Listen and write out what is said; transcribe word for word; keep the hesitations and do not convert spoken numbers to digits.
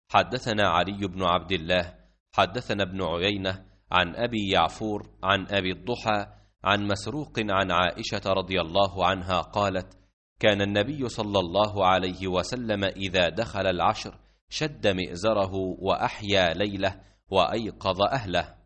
حدثنا علي بن عبد الله حدثنا ابن عيينة عن أبي يعفور عن أبي الضحى عن مسروق عن عائشة رضي الله عنها قالت: كان النبي صلى الله عليه وسلم إذا دخل العشر شد مئزره وأحيا ليله وأيقظ أهله.